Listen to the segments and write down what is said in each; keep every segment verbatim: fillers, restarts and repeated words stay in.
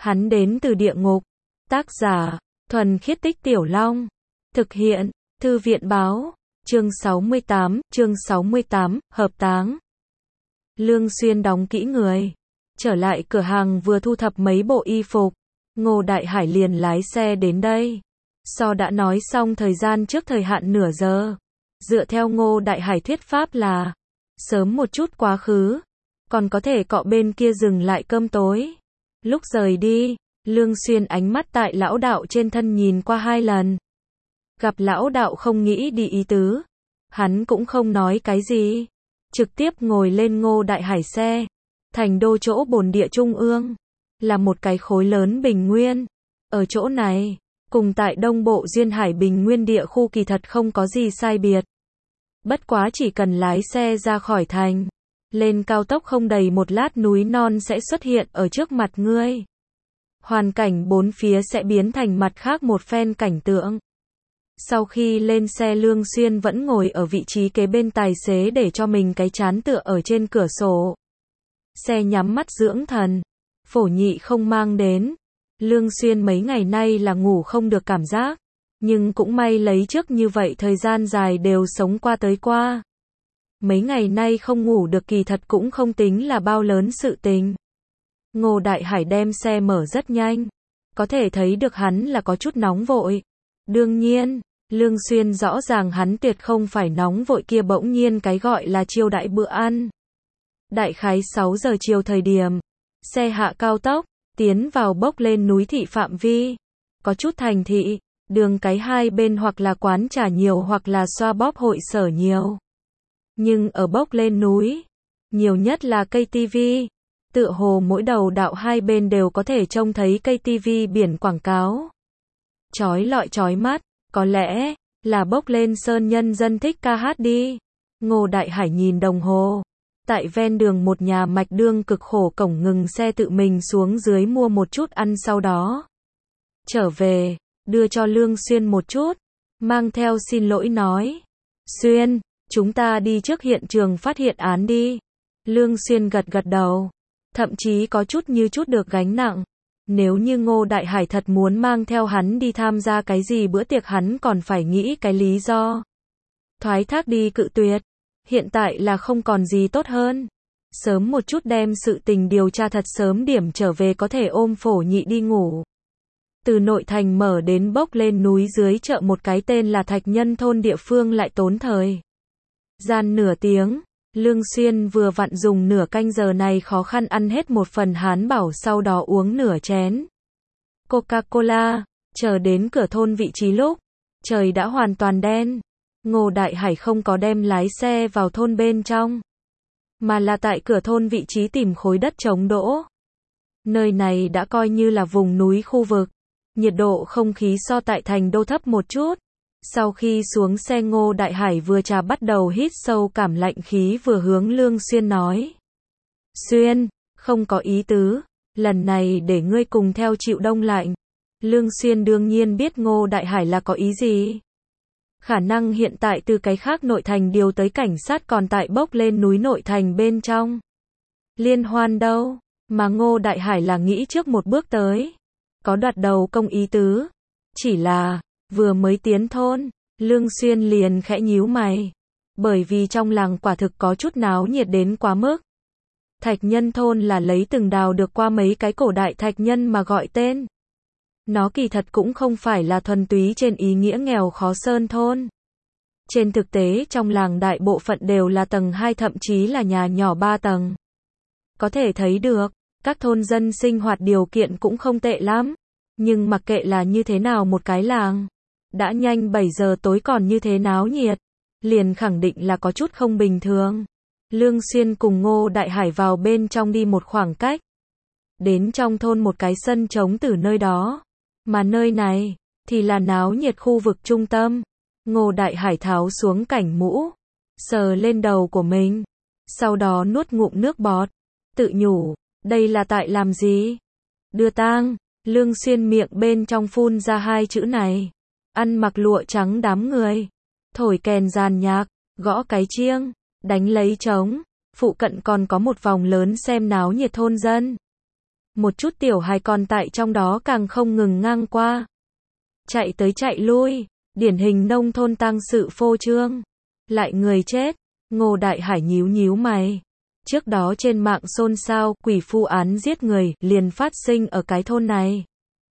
Hắn đến từ địa ngục. Tác giả, Thuần Khiết Tích Tiểu Long. Thực hiện, Thư viện báo. Chương sáu mươi tám, chương sáu mươi tám, hợp táng. Lương Xuyên đóng kỹ người. Trở lại cửa hàng vừa thu thập mấy bộ y phục. Ngô Đại Hải liền lái xe đến đây. So đã nói xong thời gian trước thời hạn nửa giờ. Dựa theo Ngô Đại Hải thuyết pháp là sớm một chút quá khứ, còn có thể cọ bên kia dừng lại cơm tối. Lúc rời đi, Lương Xuyên ánh mắt tại lão đạo trên thân nhìn qua hai lần. Gặp lão đạo không nghĩ đi ý tứ, hắn cũng không nói cái gì, trực tiếp ngồi lên Ngô Đại Hải xe. Thành đô chỗ bồn địa trung ương là một cái khối lớn bình nguyên. Ở chỗ này, cùng tại đông bộ duyên hải bình nguyên địa khu kỳ thật không có gì sai biệt. Bất quá chỉ cần lái xe ra khỏi thành, lên cao tốc không đầy một lát núi non sẽ xuất hiện ở trước mặt ngươi. Hoàn cảnh bốn phía sẽ biến thành mặt khác một phen cảnh tượng. Sau khi lên xe, Lương Xuyên vẫn ngồi ở vị trí kế bên tài xế để cho mình cái trán tựa ở trên cửa sổ. Xe nhắm mắt dưỡng thần. Phổ nhị không mang đến. Lương Xuyên mấy ngày nay là ngủ không được cảm giác. Nhưng cũng may lấy trước như vậy thời gian dài đều sống qua tới qua. Mấy ngày nay không ngủ được kỳ thật cũng không tính là bao lớn sự tình. Ngô Đại Hải đem xe mở rất nhanh. Có thể thấy được hắn là có chút nóng vội. Đương nhiên, Lương Xuyên rõ ràng hắn tuyệt không phải nóng vội kia bỗng nhiên cái gọi là chiêu đãi bữa ăn. Đại khái sáu giờ chiều thời điểm, xe hạ cao tốc, tiến vào bốc lên núi thị phạm vi. Có chút thành thị, đường cái hai bên hoặc là quán trà nhiều hoặc là xoa bóp hội sở nhiều. Nhưng ở bốc lên núi, nhiều nhất là cây tivi. Tựa hồ mỗi đầu đạo hai bên đều có thể trông thấy cây tivi biển quảng cáo. Chói lọi chói mắt, có lẽ là bốc lên sơn nhân dân thích ca hát đi. Ngô Đại Hải nhìn đồng hồ. Tại ven đường một nhà mạch đương cực khổ cổng ngừng xe tự mình xuống dưới mua một chút ăn, sau đó trở về, đưa cho Lương Xuyên một chút, mang theo xin lỗi nói. Xuyên, chúng ta đi trước hiện trường phát hiện án đi. Lương Xuyên gật gật đầu, thậm chí có chút như chút được gánh nặng. Nếu như Ngô Đại Hải thật muốn mang theo hắn đi tham gia cái gì bữa tiệc, hắn còn phải nghĩ cái lý do thoái thác đi cự tuyệt. Hiện tại là không còn gì tốt hơn. Sớm một chút đem sự tình điều tra thật, sớm điểm trở về có thể ôm Phổ nhị đi ngủ. Từ nội thành mở đến bốc lên núi dưới chợ một cái tên là Thạch Nhân thôn địa phương lại tốn thời gian nửa tiếng. Lương Xuyên vừa vặn dùng nửa canh giờ này khó khăn ăn hết một phần hán bảo, sau đó uống nửa chén Coca-Cola. Chờ đến cửa thôn vị trí lúc trời đã hoàn toàn đen. Ngô Đại Hải không có đem lái xe vào thôn bên trong, mà là tại cửa thôn vị trí tìm khối đất trống đỗ. Nơi này đã coi như là vùng núi khu vực, nhiệt độ không khí so tại thành đô thấp một chút. Sau khi xuống xe, Ngô Đại Hải vừa trà bắt đầu hít sâu cảm lạnh khí, vừa hướng Lương Xuyên nói. Xuyên, không có ý tứ, lần này để ngươi cùng theo chịu đông lạnh. Lương Xuyên đương nhiên biết Ngô Đại Hải là có ý gì. Khả năng hiện tại từ cái khác nội thành điều tới cảnh sát còn tại bốc lên núi nội thành bên trong liên hoan đâu, mà Ngô Đại Hải là nghĩ trước một bước tới, có đoạt đầu công ý tứ. Chỉ là vừa mới tiến thôn, Lương Xuyên liền khẽ nhíu mày, bởi vì trong làng quả thực có chút náo nhiệt đến quá mức. Thạch Nhân thôn là lấy từng đào được qua mấy cái cổ đại thạch nhân mà gọi tên. Nó kỳ thật cũng không phải là thuần túy trên ý nghĩa nghèo khó sơn thôn. Trên thực tế trong làng đại bộ phận đều là tầng hai, thậm chí là nhà nhỏ ba tầng. Có thể thấy được, các thôn dân sinh hoạt điều kiện cũng không tệ lắm. Nhưng mặc kệ là như thế nào, một cái làng đã nhanh bảy giờ tối còn như thế náo nhiệt, liền khẳng định là có chút không bình thường. Lương Xuyên cùng Ngô Đại Hải vào bên trong đi một khoảng cách, đến trong thôn một cái sân trống từ nơi đó. Mà nơi này thì là náo nhiệt khu vực trung tâm. Ngô Đại Hải tháo xuống cảnh mũ, sờ lên đầu của mình, sau đó nuốt ngụm nước bọt, tự nhủ, đây là tại làm gì? Đưa tang. Lương Xuyên miệng bên trong phun ra hai chữ này. Ăn mặc lụa trắng đám người, thổi kèn giàn nhạc, gõ cái chiêng, đánh lấy trống. Phụ cận còn có một vòng lớn xem náo nhiệt thôn dân. Một chút tiểu hài còn tại trong đó càng không ngừng ngang qua. Chạy tới chạy lui, điển hình nông thôn tang sự phô trương. Lại người chết, Ngô Đại Hải nhíu nhíu mày. Trước đó trên mạng xôn xao quỷ phu án giết người liền phát sinh ở cái thôn này.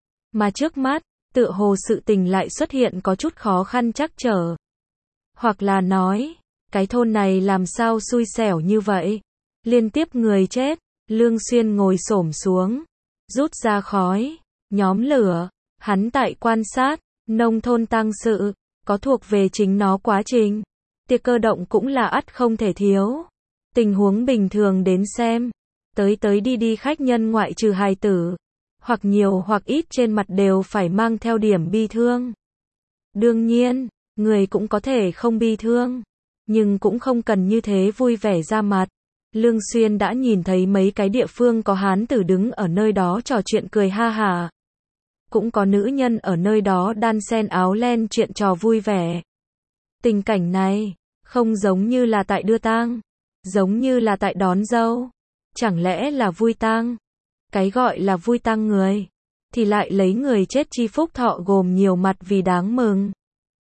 Mà trước mắt, tựa hồ sự tình lại xuất hiện có chút khó khăn trắc trở. Hoặc là nói, cái thôn này làm sao xui xẻo như vậy. Liên tiếp người chết, Lương Xuyên ngồi xổm xuống, rút ra khói, nhóm lửa, hắn tại quan sát, nông thôn tang sự, có thuộc về chính nó quá trình. Tiệc cơ động cũng là ắt không thể thiếu. Tình huống bình thường đến xem, tới tới đi đi khách nhân ngoại trừ hài tử, hoặc nhiều hoặc ít trên mặt đều phải mang theo điểm bi thương. Đương nhiên, người cũng có thể không bi thương, nhưng cũng không cần như thế vui vẻ ra mặt. Lương Xuyên đã nhìn thấy mấy cái địa phương có hán tử đứng ở nơi đó trò chuyện cười ha hả. Cũng có nữ nhân ở nơi đó đan xen áo len chuyện trò vui vẻ. Tình cảnh này, không giống như là tại đưa tang, giống như là tại đón dâu. Chẳng lẽ là vui tang? Cái gọi là vui tang người, thì lại lấy người chết chi phúc thọ gồm nhiều mặt vì đáng mừng.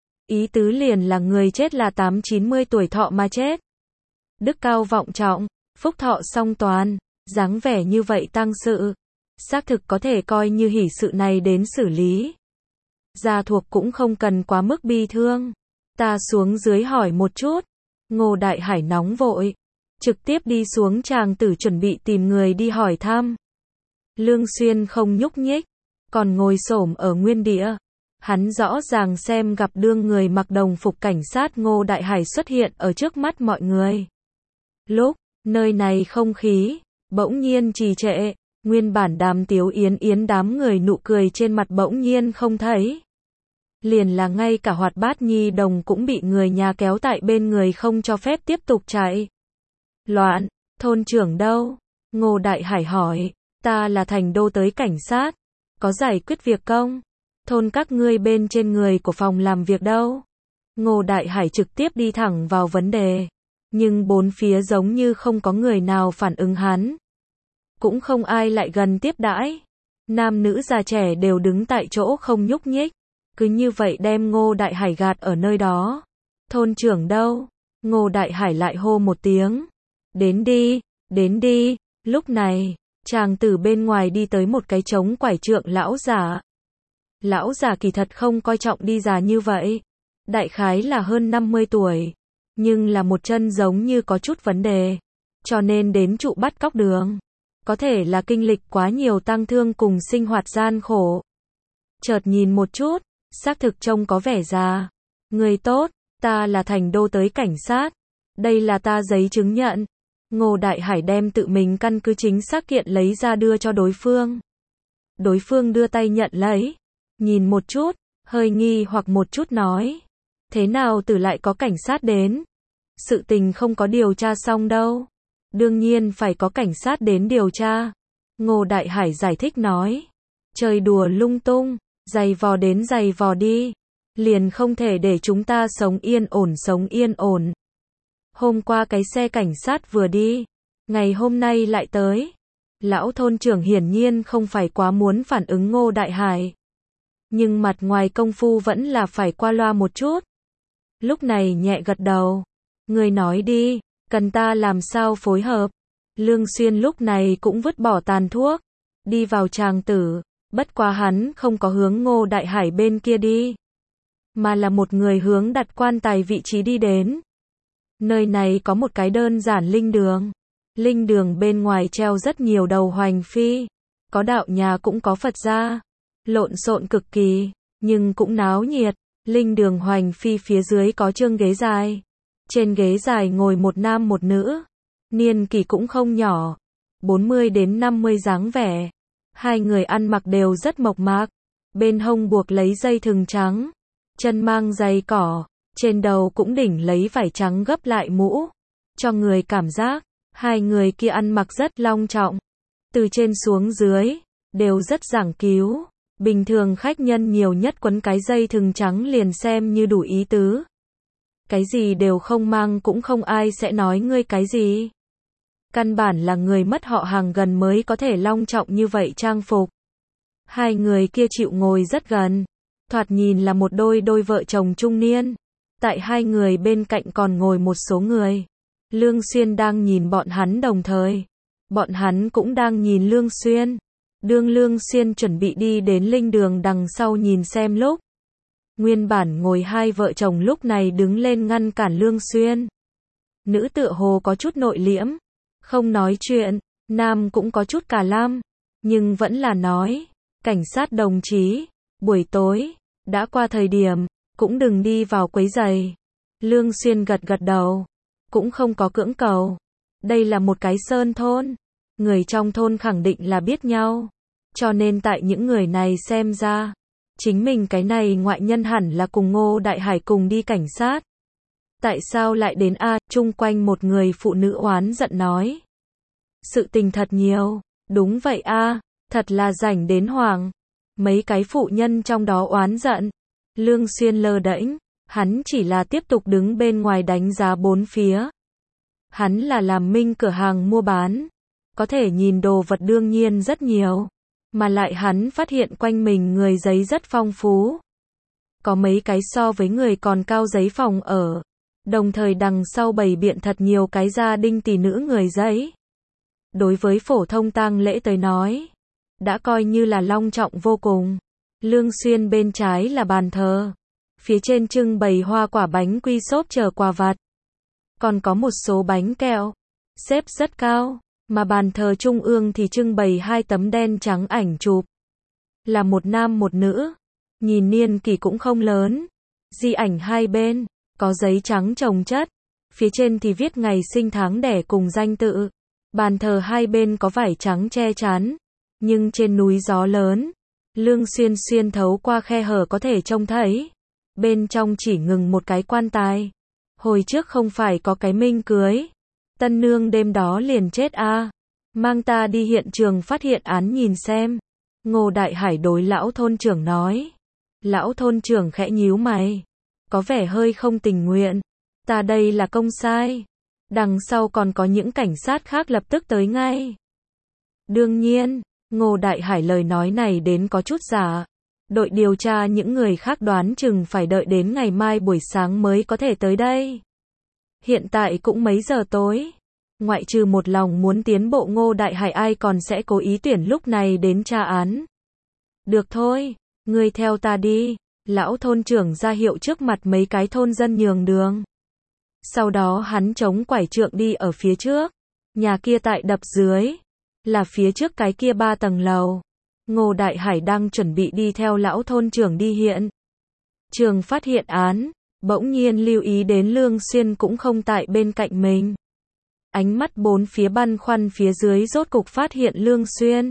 Ý tứ liền là người chết là tám chín mươi tuổi thọ mà chết. Đức cao vọng trọng, phúc thọ song toàn, dáng vẻ như vậy tang sự. Xác thực có thể coi như hỷ sự này đến xử lý. Gia thuộc cũng không cần quá mức bi thương. Ta xuống dưới hỏi một chút. Ngô Đại Hải nóng vội. Trực tiếp đi xuống tràng tử chuẩn bị tìm người đi hỏi thăm. Lương Xuyên không nhúc nhích, còn ngồi xổm ở nguyên địa. Hắn rõ ràng xem gặp đương người mặc đồng phục cảnh sát Ngô Đại Hải xuất hiện ở trước mắt mọi người. Lúc, nơi này không khí, bỗng nhiên trì trệ, nguyên bản đàm tiếu yến yến đám người nụ cười trên mặt bỗng nhiên không thấy. Liền là ngay cả hoạt bát nhi đồng cũng bị người nhà kéo tại bên người không cho phép tiếp tục chạy. Loạn, thôn trưởng đâu? Ngô Đại Hải hỏi, ta là thành đô tới cảnh sát, có giải quyết việc không? Thôn các ngươi bên trên người của phòng làm việc đâu? Ngô Đại Hải trực tiếp đi thẳng vào vấn đề, nhưng bốn phía giống như không có người nào phản ứng hắn. Cũng không ai lại gần tiếp đãi. Nam nữ già trẻ đều đứng tại chỗ không nhúc nhích. Cứ như vậy đem Ngô Đại Hải gạt ở nơi đó. Thôn trưởng đâu? Ngô Đại Hải lại hô một tiếng. Đến đi, đến đi. Lúc này, chàng từ bên ngoài đi tới một cái trống quải trượng lão giả. Lão giả kỳ thật không coi trọng đi già như vậy. Đại khái là hơn năm mươi tuổi. Nhưng là một chân giống như có chút vấn đề. Cho nên đến trụ bắt cóc đường. Có thể là kinh lịch quá nhiều tang thương cùng sinh hoạt gian khổ. Chợt nhìn một chút, xác thực trông có vẻ già. Người tốt, ta là thành đô tới cảnh sát. Đây là ta giấy chứng nhận. Ngô Đại Hải đem tự mình căn cứ chính xác kiện lấy ra đưa cho đối phương. Đối phương đưa tay nhận lấy. Nhìn một chút, hơi nghi hoặc một chút nói. Thế nào từ lại có cảnh sát đến? Sự tình không có điều tra xong đâu. Đương nhiên phải có cảnh sát đến điều tra. Ngô Đại Hải giải thích nói. Chơi đùa lung tung, giày vò đến giày vò đi. Liền không thể để chúng ta sống yên ổn sống yên ổn. Hôm qua cái xe cảnh sát vừa đi, ngày hôm nay lại tới. Lão thôn trưởng hiển nhiên không phải quá muốn phản ứng Ngô Đại Hải. Nhưng mặt ngoài công phu vẫn là phải qua loa một chút. Lúc này nhẹ gật đầu. Người nói đi, cần ta làm sao phối hợp. Lương Xuyên lúc này cũng vứt bỏ tàn thuốc. Đi vào tràng tử. Bất quá hắn không có hướng Ngô Đại Hải bên kia đi. Mà là một người hướng đặt quan tài vị trí đi đến. Nơi này có một cái đơn giản linh đường. Linh đường bên ngoài treo rất nhiều đầu hoành phi. Có đạo nhà cũng có Phật gia. Lộn xộn cực kỳ, nhưng cũng náo nhiệt. Linh đường hoành phi phía dưới có chương ghế dài. Trên ghế dài ngồi một nam một nữ. Niên kỷ cũng không nhỏ. bốn mươi đến năm mươi dáng vẻ. Hai người ăn mặc đều rất mộc mạc. Bên hông buộc lấy dây thừng trắng. Chân mang giày cỏ. Trên đầu cũng đỉnh lấy vải trắng gấp lại mũ. Cho người cảm giác, hai người kia ăn mặc rất long trọng. Từ trên xuống dưới, đều rất giảng cứu. Bình thường khách nhân nhiều nhất quấn cái dây thừng trắng liền xem như đủ ý tứ. Cái gì đều không mang cũng không ai sẽ nói ngươi cái gì. Căn bản là người mất họ hàng gần mới có thể long trọng như vậy trang phục. Hai người kia chịu ngồi rất gần, thoạt nhìn là một đôi đôi vợ chồng trung niên. Tại hai người bên cạnh còn ngồi một số người. Lương Xuyên đang nhìn bọn hắn đồng thời. Bọn hắn cũng đang nhìn Lương Xuyên. Đương Lương Xuyên chuẩn bị đi đến linh đường đằng sau nhìn xem lúc. Nguyên bản ngồi hai vợ chồng lúc này đứng lên ngăn cản Lương Xuyên. Nữ tựa hồ có chút nội liễm, không nói chuyện, nam cũng có chút cà lam, nhưng vẫn là nói, cảnh sát đồng chí, buổi tối, đã qua thời điểm, cũng đừng đi vào quấy rầy. Lương Xuyên gật gật đầu, cũng không có cưỡng cầu. Đây là một cái sơn thôn, người trong thôn khẳng định là biết nhau, cho nên tại những người này xem ra, chính mình cái này ngoại nhân hẳn là cùng Ngô Đại Hải cùng đi cảnh sát. Tại sao lại đến a? Chung quanh một người phụ nữ oán giận nói. Sự tình thật nhiều, đúng vậy a, thật là rảnh đến hoảng. Mấy cái phụ nhân trong đó oán giận. Lương Xuyên lơ đễnh, hắn chỉ là tiếp tục đứng bên ngoài đánh giá bốn phía. Hắn là làm minh cửa hàng mua bán, có thể nhìn đồ vật đương nhiên rất nhiều, mà lại hắn phát hiện quanh mình người giấy rất phong phú. Có mấy cái so với người còn cao giấy phòng ở, đồng thời đằng sau bày biện thật nhiều cái gia đình tỷ nữ người giấy. Đối với phổ thông tang lễ tới nói, đã coi như là long trọng vô cùng. Lương Xuyên bên trái là bàn thờ, phía trên trưng bày hoa quả bánh quy xốp chờ quà vặt. Còn có một số bánh kẹo, xếp rất cao, mà bàn thờ trung ương thì trưng bày hai tấm đen trắng ảnh chụp. Là một nam một nữ, nhìn niên kỷ cũng không lớn. Di ảnh hai bên, có giấy trắng chồng chất, phía trên thì viết ngày sinh tháng đẻ cùng danh tự. Bàn thờ hai bên có vải trắng che chắn, nhưng trên núi gió lớn, Lương Xuyên xuyên thấu qua khe hở có thể trông thấy. Bên trong chỉ ngừng một cái quan tài. Hồi trước không phải có cái minh cưới. Tân nương đêm đó liền chết a à. Mang ta đi hiện trường phát hiện án nhìn xem. Ngô Đại Hải đối lão thôn trưởng nói. Lão thôn trưởng khẽ nhíu mày. Có vẻ hơi không tình nguyện. Ta đây là công sai. Đằng sau còn có những cảnh sát khác lập tức tới ngay. Đương nhiên, Ngô Đại Hải lời nói này đến có chút giả. Đội điều tra những người khác đoán chừng phải đợi đến ngày mai buổi sáng mới có thể tới đây. Hiện tại cũng mấy giờ tối. Ngoại trừ một lòng muốn tiến bộ Ngô Đại Hải ai còn sẽ cố ý tuyển lúc này đến tra án. Được thôi, ngươi theo ta đi. Lão thôn trưởng ra hiệu trước mặt mấy cái thôn dân nhường đường. Sau đó hắn chống quải trượng đi ở phía trước. Nhà kia tại đập dưới. Là phía trước cái kia ba tầng lầu. Ngô Đại Hải đang chuẩn bị đi theo lão thôn trưởng đi hiện trường phát hiện án. Bỗng nhiên lưu ý đến Lương Xuyên cũng không tại bên cạnh mình. Ánh mắt bốn phía băn khoăn phía dưới rốt cục phát hiện Lương Xuyên.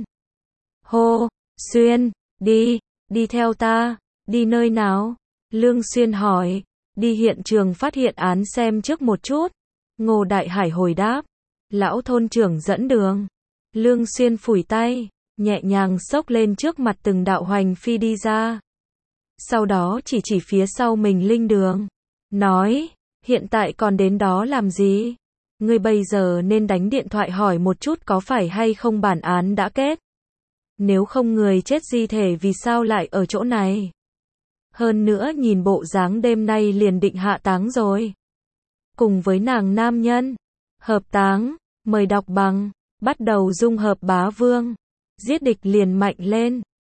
Hô, Xuyên, đi, đi theo ta, đi nơi nào? Lương Xuyên hỏi, đi hiện trường phát hiện án xem trước một chút. Ngô Đại Hải hồi đáp, lão thôn trưởng dẫn đường. Lương Xuyên phủi tay, nhẹ nhàng xốc lên trước mặt từng đạo hoành phi đi ra. Sau đó chỉ chỉ phía sau mình linh đường. Nói, hiện tại còn đến đó làm gì? Ngươi bây giờ nên đánh điện thoại hỏi một chút có phải hay không bản án đã kết. Nếu không người chết di thể vì sao lại ở chỗ này? Hơn nữa nhìn bộ dáng đêm nay liền định hạ táng rồi. Cùng với nàng nam nhân. Hợp táng, mời đọc bằng. Bắt đầu dung hợp bá vương. Giết địch liền mạnh lên.